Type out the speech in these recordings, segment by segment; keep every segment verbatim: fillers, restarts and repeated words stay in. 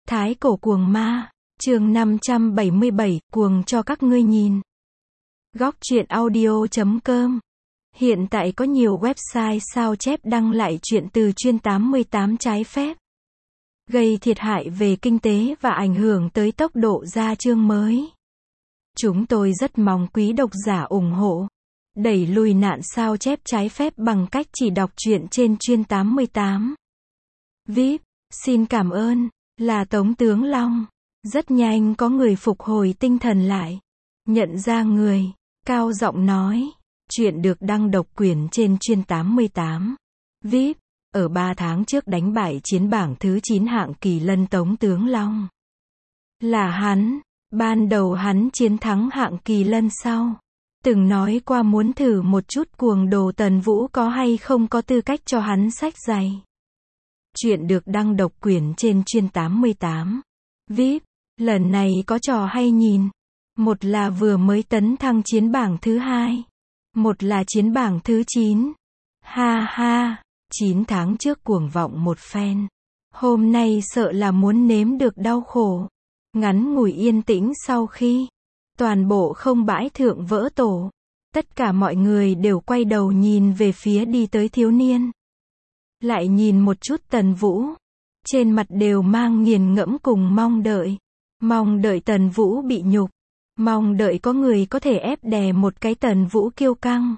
Thái cổ cuồng ma, chương năm trăm bảy mươi bảy, cuồng cho các ngươi nhìn. Góc truyện audio chấm com. Hiện tại có nhiều website sao chép đăng lại truyện từ chuyên tám mươi tám trái phép, gây thiệt hại về kinh tế và ảnh hưởng tới tốc độ ra chương mới. Chúng tôi rất mong quý độc giả ủng hộ, đẩy lùi nạn sao chép trái phép bằng cách chỉ đọc truyện trên chuyên tám mươi tám. vê i pê, xin cảm ơn, là Tống Tướng Long. Rất nhanh có người phục hồi tinh thần lại, nhận ra người, cao giọng nói, chuyện được đăng độc quyền trên chuyên tám mươi tám. vê i pê, ở ba tháng trước đánh bại chiến bảng thứ chín hạng kỳ lân Tống Tướng Long. Là hắn, ban đầu hắn chiến thắng hạng kỳ lân sau, từng nói qua muốn thử một chút cuồng đồ Tần Vũ có hay không có tư cách cho hắn xách giày. Chuyện được đăng độc quyền trên chuyên tám mươi tám. vê i pê, lần này có trò hay nhìn. Một là vừa mới tấn thăng chiến bảng thứ hai. Một là chiến bảng thứ chín. Ha ha, chín tháng trước cuồng vọng một phen. Hôm nay sợ là muốn nếm được đau khổ. Ngắn ngủi yên tĩnh sau khi toàn bộ không bãi thượng vỡ tổ. Tất cả mọi người đều quay đầu nhìn về phía đi tới thiếu niên. Lại nhìn một chút Tần Vũ. Trên mặt đều mang nghiền ngẫm cùng mong đợi. Mong đợi Tần Vũ bị nhục. Mong đợi có người có thể ép đè một cái Tần Vũ kiêu căng.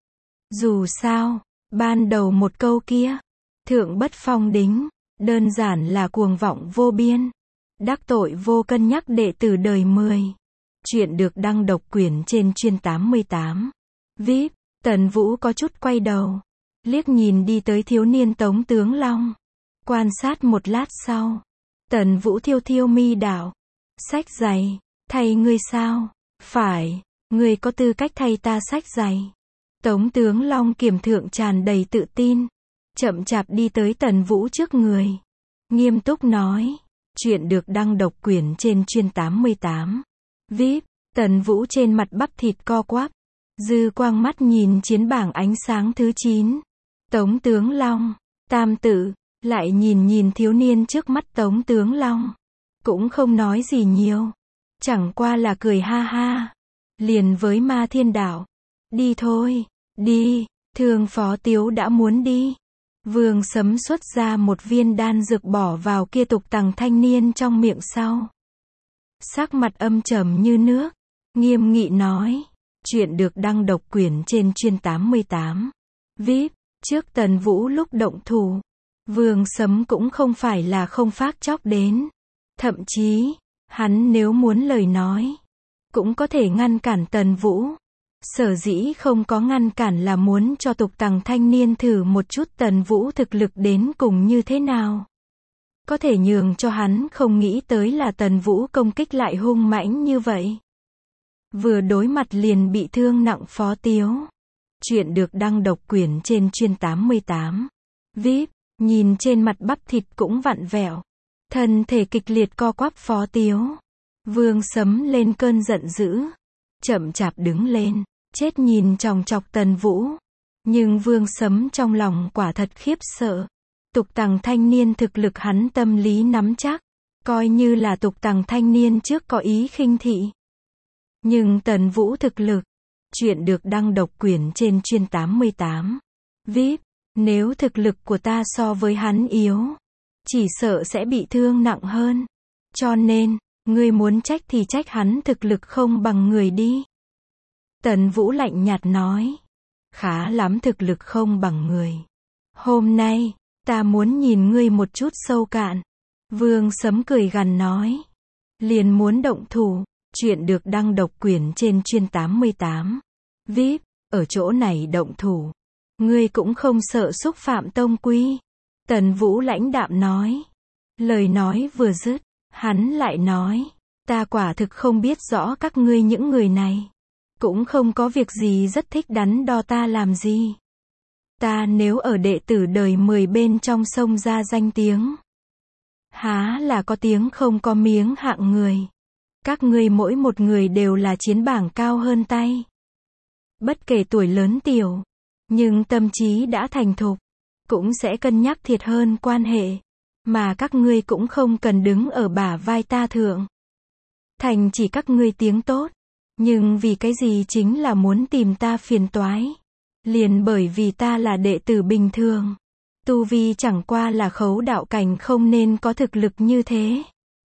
Dù sao, ban đầu một câu kia, thượng bất phong đính, đơn giản là cuồng vọng vô biên. Đắc tội vô cân nhắc đệ tử đời mười. Chuyện được đăng độc quyền trên chuyên tám mươi tám. vê i pê, Tần Vũ có chút quay đầu. Liếc nhìn đi tới thiếu niên Tống Tướng Long. Quan sát một lát sau. Tần Vũ thiêu thiêu mi đạo. Xách giày, thay ngươi sao? Phải, ngươi có tư cách thay ta xách giày. Tống Tướng Long kiềm thượng tràn đầy tự tin. Chậm chạp đi tới Tần Vũ trước người. Nghiêm túc nói. Chuyện được đăng độc quyền trên chuyên tám mươi tám. vê i pê, Tần Vũ trên mặt bắp thịt co quắp. Dư quang mắt nhìn chiến bảng ánh sáng thứ chín. Tống Tướng Long, tam tự, lại nhìn nhìn thiếu niên trước mắt Tống Tướng Long. Cũng không nói gì nhiều. Chẳng qua là cười ha ha. Liền với Ma Thiên Đảo. Đi thôi, đi, Thương Phó Tiếu đã muốn đi. Vương Sấm xuất ra một viên đan dược bỏ vào kia tục tằng thanh niên trong miệng sau. Sắc mặt âm trầm như nước. Nghiêm nghị nói. Chuyện được đăng độc quyền trên chuyên tám mươi tám. vê i pê, trước Tần Vũ lúc động thủ. Vương Sấm cũng không phải là không phát chóc đến. Thậm chí, hắn nếu muốn lời nói, cũng có thể ngăn cản Tần Vũ. Sở dĩ không có ngăn cản là muốn cho tục tằng thanh niên thử một chút Tần Vũ thực lực đến cùng như thế nào. Có thể nhường cho hắn không nghĩ tới là Tần Vũ công kích lại hung mãnh như vậy. Vừa đối mặt liền bị thương nặng Phó Tiếu. Chuyện được đăng độc quyền trên chuyên tám mươi tám. vê i pê, nhìn trên mặt bắp thịt cũng vặn vẹo. Thân thể kịch liệt co quắp Phó Tiếu. Vương Sấm lên cơn giận dữ. Chậm chạp đứng lên, chết nhìn chòng chọc Tần Vũ. Nhưng Vương Sấm trong lòng quả thật khiếp sợ. Tục tằng thanh niên thực lực hắn tâm lý nắm chắc. Coi như là tục tằng thanh niên trước có ý khinh thị. Nhưng Tần Vũ thực lực. Chuyện được đăng độc quyền trên chuyên tám mươi tám. vê i pê, nếu thực lực của ta so với hắn yếu, chỉ sợ sẽ bị thương nặng hơn. Cho nên, ngươi muốn trách thì trách hắn thực lực không bằng người đi. Tần Vũ lạnh nhạt nói. Khá lắm thực lực không bằng người. Hôm nay, ta muốn nhìn ngươi một chút sâu cạn. Vương Sấm cười gằn nói. Liền muốn động thủ. Chuyện được đăng độc quyền trên chuyên tám mươi tám. vê i pê, ở chỗ này động thủ. Ngươi cũng không sợ xúc phạm tông quy. Tần Vũ lãnh đạm nói. Lời nói vừa dứt, hắn lại nói. Ta quả thực không biết rõ các ngươi những người này. Cũng không có việc gì rất thích đắn đo ta làm gì. Ta nếu ở đệ tử đời mười bên trong sông ra danh tiếng. Há là có tiếng không có miếng hạng người. Các ngươi mỗi một người đều là chiến bảng cao hơn tay. Bất kể tuổi lớn tiểu. Nhưng tâm trí đã thành thục. Cũng sẽ cân nhắc thiệt hơn quan hệ. mà các ngươi cũng không cần đứng ở bả vai ta thượng. Thành chỉ các ngươi tiếng tốt, nhưng vì cái gì chính là muốn tìm ta phiền toái. Liền bởi vì ta là đệ tử bình thường. Tu vi chẳng qua là khấu đạo cảnh không nên có thực lực như thế.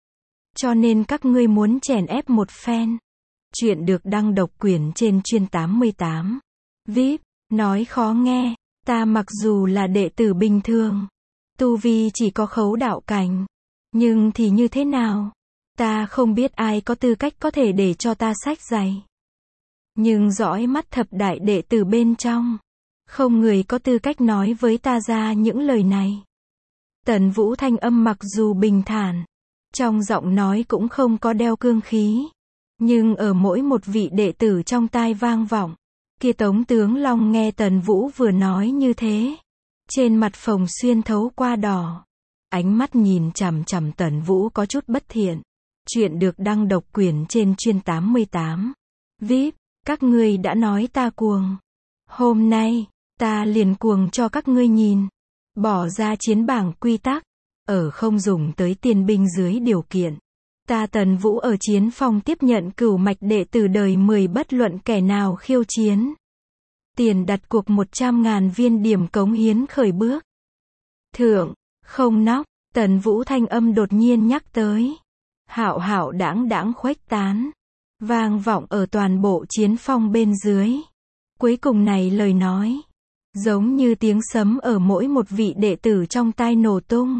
Cho nên các ngươi muốn chèn ép một phen. Chuyện được đăng độc quyền trên chuyên tám mươi tám. vê i pê, nói khó nghe, ta mặc dù là đệ tử bình thường. Tu vi chỉ có khấu đạo cảnh. Nhưng thì như thế nào? Ta không biết ai có tư cách có thể để cho ta xách giày. Nhưng dõi mắt thập đại đệ tử bên trong. Không người có tư cách nói với ta ra những lời này. Tần Vũ thanh âm mặc dù bình thản. Trong giọng nói cũng không có đeo cương khí. Nhưng ở mỗi một vị đệ tử trong tai vang vọng. Kia Tống Tướng Long nghe Tần Vũ vừa nói như thế. Trên mặt phồng xuyên thấu qua đỏ. Ánh mắt nhìn chằm chằm Tần Vũ có chút bất thiện. Chuyện được đăng độc quyền trên chuyên tám mươi tám. vê i pê, các ngươi đã nói ta cuồng. Hôm nay, ta liền cuồng cho các ngươi nhìn. Bỏ ra chiến bảng quy tắc. Ở không dùng tới tiên binh dưới điều kiện. Ta Tần Vũ ở chiến phong tiếp nhận cửu mạch đệ tử đời mười bất luận kẻ nào khiêu chiến. Tiền đặt cuộc một trăm ngàn viên điểm cống hiến khởi bước. Thượng, không nóc, Tần Vũ thanh âm đột nhiên nhắc tới. Hạo hạo đãng đãng khuếch tán. Vang vọng ở toàn bộ chiến phong bên dưới. Cuối cùng này lời nói. Giống như tiếng sấm ở mỗi một vị đệ tử trong tai nổ tung.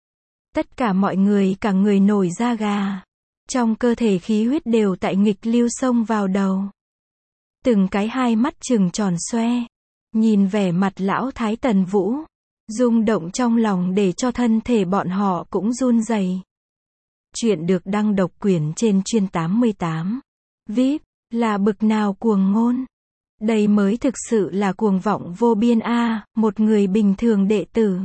Tất cả mọi người cả người nổi da gà. Trong cơ thể khí huyết đều tại nghịch lưu xông vào đầu. Từng cái hai mắt trừng tròn xoe. Nhìn vẻ mặt lão thái Tần Vũ. Rung động trong lòng để cho thân thể bọn họ cũng run rẩy. Chuyện được đăng độc quyền trên chuyên tám mươi tám. vê i pê, là bực nào cuồng ngôn. Đây mới thực sự là cuồng vọng vô biên a, một người bình thường đệ tử.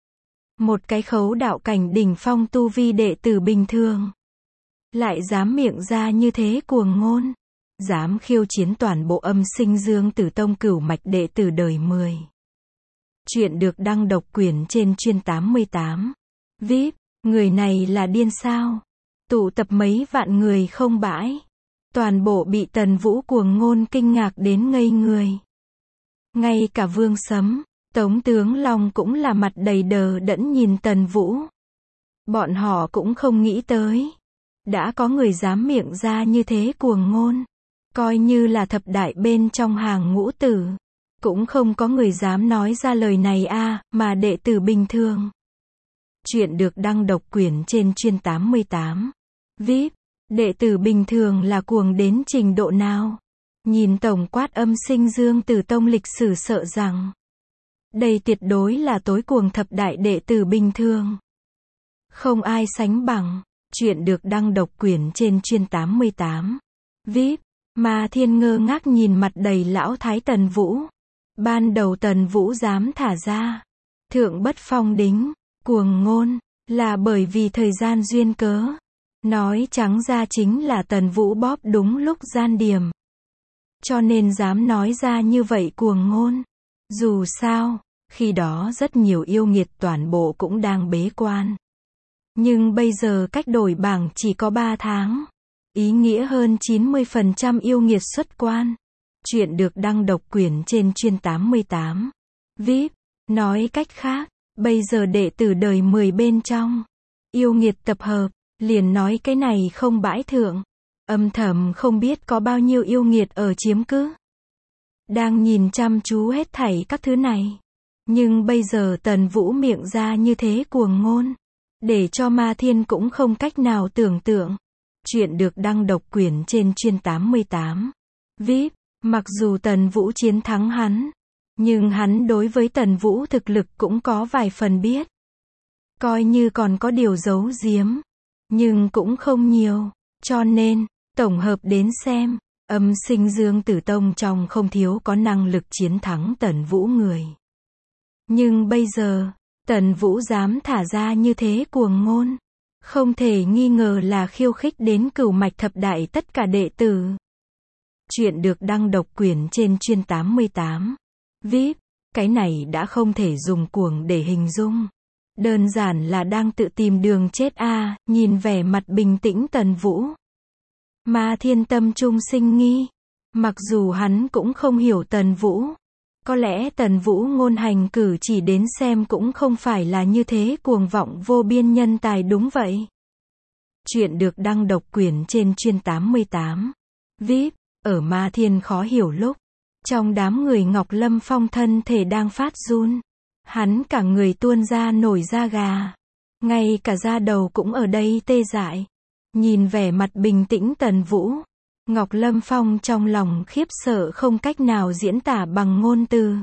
Một cái khấu đạo cảnh đỉnh phong tu vi đệ tử bình thường. Lại dám miệng ra như thế cuồng ngôn. Dám khiêu chiến toàn bộ âm sinh dương tử tông cửu mạch đệ tử đời mười. Chuyện được đăng độc quyền trên chuyên tám mươi tám. vê i pê, người này là điên sao? Tụ tập mấy vạn người không bãi. Toàn bộ bị Tần Vũ cuồng ngôn kinh ngạc đến ngây người. Ngay cả Vương Sấm, Tống Tướng Long cũng là mặt đầy đờ đẫn nhìn Tần Vũ. Bọn họ cũng không nghĩ tới. Đã có người dám miệng ra như thế cuồng ngôn. Coi như là thập đại bên trong hàng ngũ tử. Cũng không có người dám nói ra lời này a, mà đệ tử bình thường. Chuyện được đăng độc quyền trên chuyên tám mươi tám. vê i pê, đệ tử bình thường là cuồng đến trình độ nào? Nhìn tổng quát âm sinh dương tử tông lịch sử sợ rằng. Đây tuyệt đối là tối cuồng thập đại đệ tử bình thường. Không ai sánh bằng. Chuyện được đăng độc quyền trên chuyên tám mươi tám. vê i pê, mà thiên ngơ ngác nhìn mặt đầy lão thái Tần Vũ. Ban đầu Tần Vũ dám thả ra. Thượng bất phong đính, cuồng ngôn, là bởi vì thời gian duyên cớ. Nói trắng ra chính là Tần Vũ bóp đúng lúc gian điểm. Cho nên dám nói ra như vậy cuồng ngôn. Dù sao, khi đó rất nhiều yêu nghiệt toàn bộ cũng đang bế quan. Nhưng bây giờ cách đổi bảng chỉ có ba tháng. Ý nghĩa hơn chín mươi phần trăm yêu nghiệt xuất quan. Chuyện được đăng độc quyền trên chuyên tám mươi tám. vê i pê, nói cách khác, bây giờ đệ tử đời mười bên trong. Yêu nghiệt tập hợp, liền nói cái này không bãi thượng. Âm thầm không biết có bao nhiêu yêu nghiệt ở chiếm cứ. Đang nhìn chăm chú hết thảy các thứ này. Nhưng bây giờ Tần Vũ miệng ra như thế cuồng ngôn. Để cho Ma Thiên cũng không cách nào tưởng tượng. Chuyện được đăng độc quyền trên chuyên tám mươi tám. vê i pê, mặc dù Tần Vũ chiến thắng hắn. Nhưng hắn đối với Tần Vũ thực lực cũng có vài phần biết. Coi như còn có điều giấu giếm. Nhưng cũng không nhiều. Cho nên, tổng hợp đến xem, âm sinh dương tử tông trong không thiếu có năng lực chiến thắng Tần Vũ người. Nhưng bây giờ, Tần Vũ dám thả ra như thế cuồng ngôn. Không thể nghi ngờ là khiêu khích đến cửu mạch thập đại tất cả đệ tử. Chuyện được đăng độc quyền trên chuyên tám mươi tám. vê i pê, cái này đã không thể dùng cuồng để hình dung. Đơn giản là đang tự tìm đường chết a, nhìn vẻ mặt bình tĩnh Tần Vũ. Ma Thiên tâm trung sinh nghi. Mặc dù hắn cũng không hiểu Tần Vũ. Có lẽ Tần Vũ ngôn hành cử chỉ đến xem cũng không phải là như thế cuồng vọng vô biên nhân tài đúng vậy. Chuyện được đăng độc quyền trên chuyên tám mươi tám. vê i pê, ở Ma Thiên khó hiểu lúc. Trong đám người Ngọc Lâm Phong thân thể đang phát run. Hắn cả người tuôn ra nổi da gà. Ngay cả da đầu cũng ở đây tê dại. Nhìn vẻ mặt bình tĩnh Tần Vũ. Ngọc Lâm Phong trong lòng khiếp sợ không cách nào diễn tả bằng ngôn từ.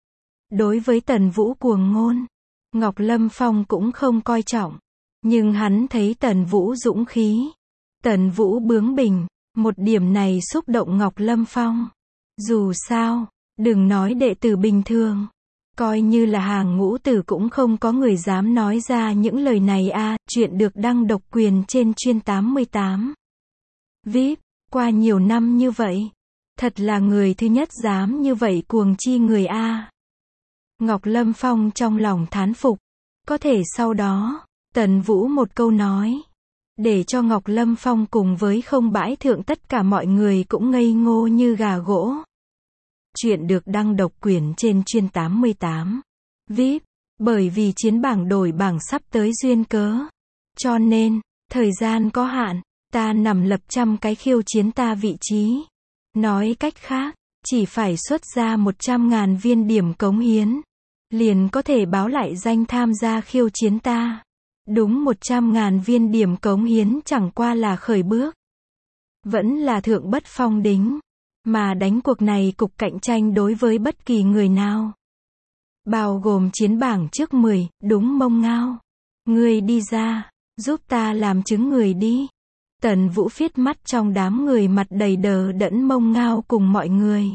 Đối với Tần Vũ cuồng ngôn, Ngọc Lâm Phong cũng không coi trọng. Nhưng hắn thấy Tần Vũ dũng khí. Tần Vũ bướng bỉnh, một điểm này xúc động Ngọc Lâm Phong. Dù sao, đừng nói đệ tử bình thường. Coi như là hàng ngũ tử cũng không có người dám nói ra những lời này a. Chuyện được đăng độc quyền trên chuyên tám mươi tám. vê i pê, qua nhiều năm như vậy. Thật là người thứ nhất dám như vậy cuồng chi người a. Ngọc Lâm Phong trong lòng thán phục. Có thể sau đó, Tần Vũ một câu nói. Để cho Ngọc Lâm Phong cùng với không bãi thượng tất cả mọi người cũng ngây ngô như gà gỗ. Chuyện được đăng độc quyền trên chuyên tám mươi tám. vê i pê, bởi vì chiến bảng đổi bảng sắp tới duyên cớ. Cho nên, thời gian có hạn, ta nằm lập trăm cái khiêu chiến ta vị trí. Nói cách khác, chỉ phải xuất ra một trăm ngàn viên điểm cống hiến. Liền có thể báo lại danh tham gia khiêu chiến ta. Đúng một trăm ngàn viên điểm cống hiến chẳng qua là khởi bước. Vẫn là thượng bất phong đính. Mà đánh cuộc này cục cạnh tranh đối với bất kỳ người nào. Bao gồm chiến bảng trước mười, đúng mông ngao. Người đi ra, giúp ta làm chứng người đi. Tần Vũ phiết mắt trong đám người mặt đầy đờ đẫn mông ngao cùng mọi người.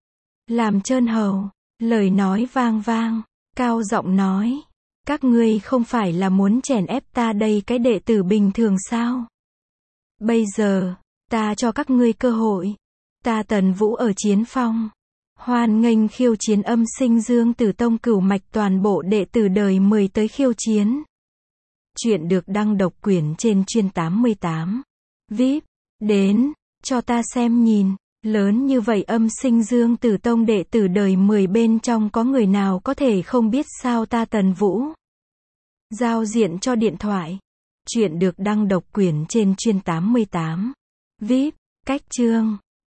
Làm trơn hầu, lời nói vang vang, cao giọng nói. Các ngươi không phải là muốn chèn ép ta đây cái đệ tử bình thường sao? Bây giờ, ta cho các ngươi cơ hội. Ta Tần Vũ ở Chiến Phong. Hoan nghênh khiêu chiến âm sinh Dương Tử Tông cửu mạch toàn bộ đệ tử đời mười tới khiêu chiến. Chuyện được đăng độc quyền trên chuyên tám mươi tám. vê i pê, đến, cho ta xem nhìn, lớn như vậy âm sinh Dương Tử Tông đệ tử đời mười bên trong có người nào có thể không biết sao ta Tần Vũ. Giao diện cho điện thoại. Chuyện được đăng độc quyền trên chuyên tám mươi tám. vê i pê, cách chương.